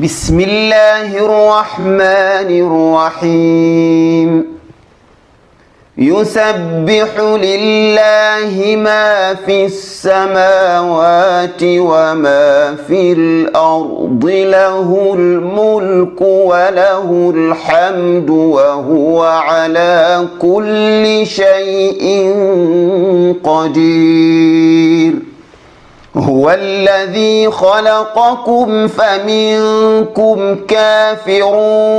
بسم الله الرحمن الرحيم يسبح لله ما في السماوات وما في الأرض له الملك وله الحمد وهو على كل شيء قدير هو الذي خلقكم فمنكم كافر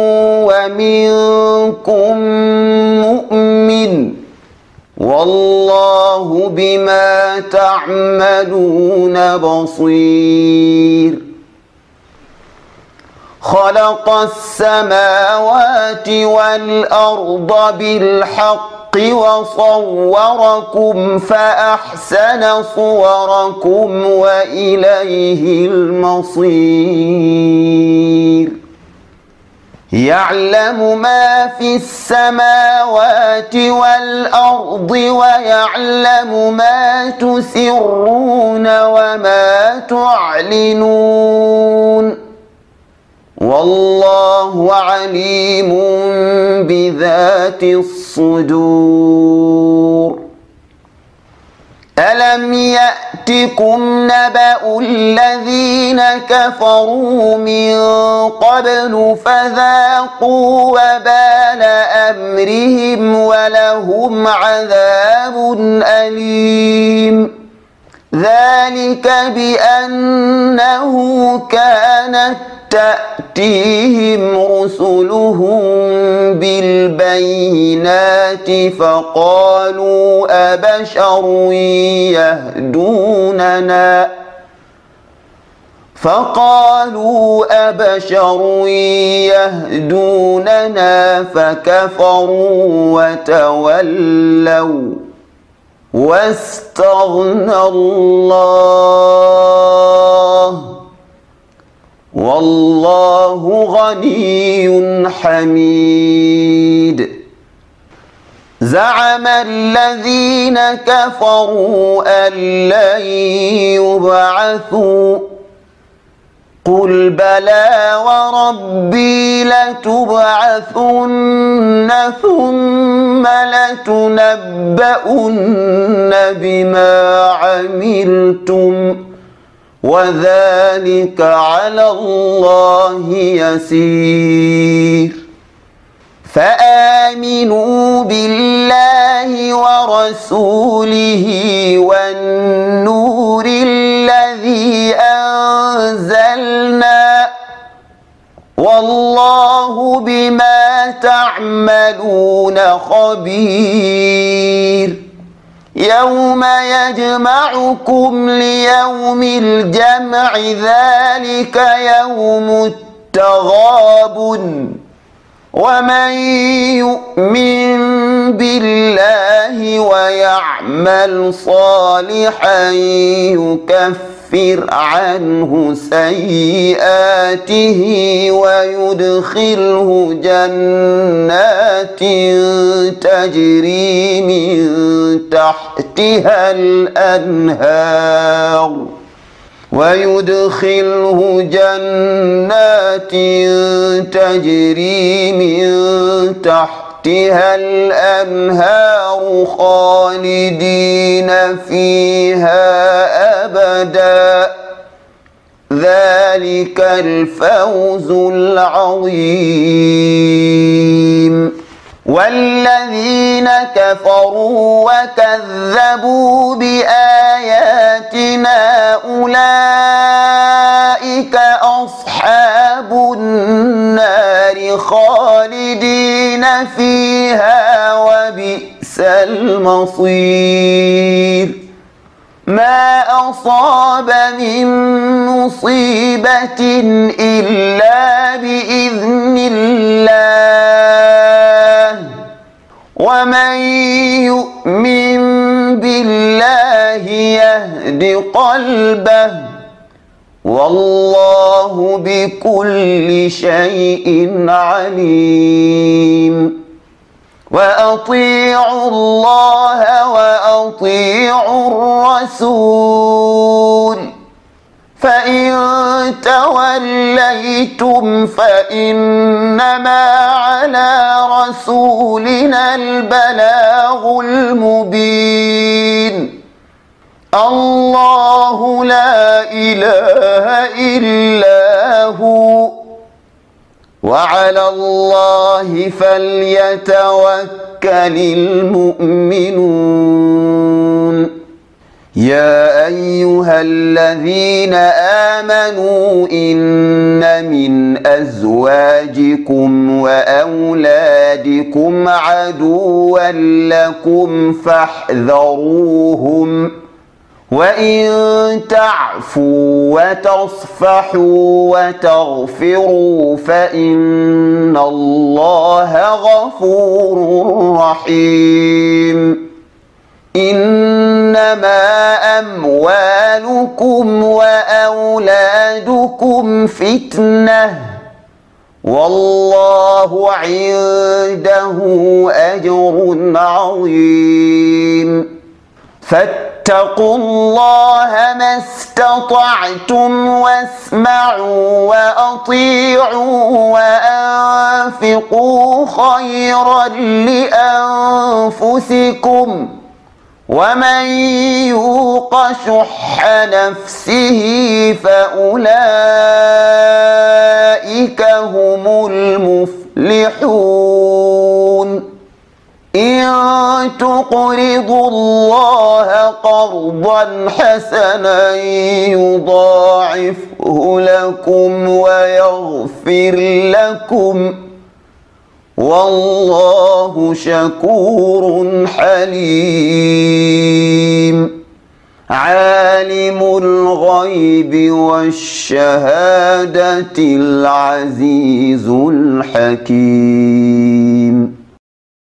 ومنكم مؤمن والله بما تعملون بصير خلق السماوات والأرض بالحق وصوركم فأحسن صوركم وإليه المصير يعلم ما في السماوات والأرض ويعلم ما تسرون وما تعلنون والله عليم بذات الصدور ألم يأتكم نبأ الذين كفروا من قبل فذاقوا وبال أمرهم ولهم عذاب أليم ذلك بأنه كانت تأتيهم رسلهم بالبينات فقالوا أبشر يهدوننا فكفروا وتولوا واستغنى الله والله غني حميد زعم الذين كفروا أن لن يبعثوا قل بلى وربي لتبعثن ثم لتنبؤن بما عملتم وذلك على الله يسير فآمنوا بالله ورسوله والنور الذي أنزلنا والله بما تعملون خبير يوم يجمعكم ليوم الجمع ذلك يوم التغابن ومن يؤمن بالله ويعمل صالحا يكفر عنه سيئاته ويدخله جنات تجري من تحتها الأنهار خالدين فيها أبدا ذلك الفوز العظيم والذين كفروا وكذبوا بآياتنا أولئك أصحاب النار خالدين فيها وبئس المصير ما أصاب من مصيبة إلا بإذن الله ومن يؤمن بالله يهد قلبه والله بكل شيء عليم وأطيعوا الله وأطيعوا الرسول فإن توليتم فإنما على رسولنا البلاغ المبين. الله لا إله إلا هو وعلى الله فليتوكل المؤمنون. يا أيها الذين آمنوا إن من أزواجكم وأولادكم عدوا لكم فاحذروهم، وإن تعفوا وتصفحوا وتغفروا فإن الله غفور رحيم. إنما أموالكم وأولادكم فتنة والله عنده أجر عظيم. فاتقوا الله ما استطعتم واسمعوا وأطيعوا وأنفقوا خيرا لأنفسكم ومن يوق شح نفسه فأولئك هم المفلحون. إن تقرضوا الله قرضا حسنا يضاعفه لكم ويغفر لكم والله شكور حليم. عالم الغيب والشهادة العزيز الحكيم.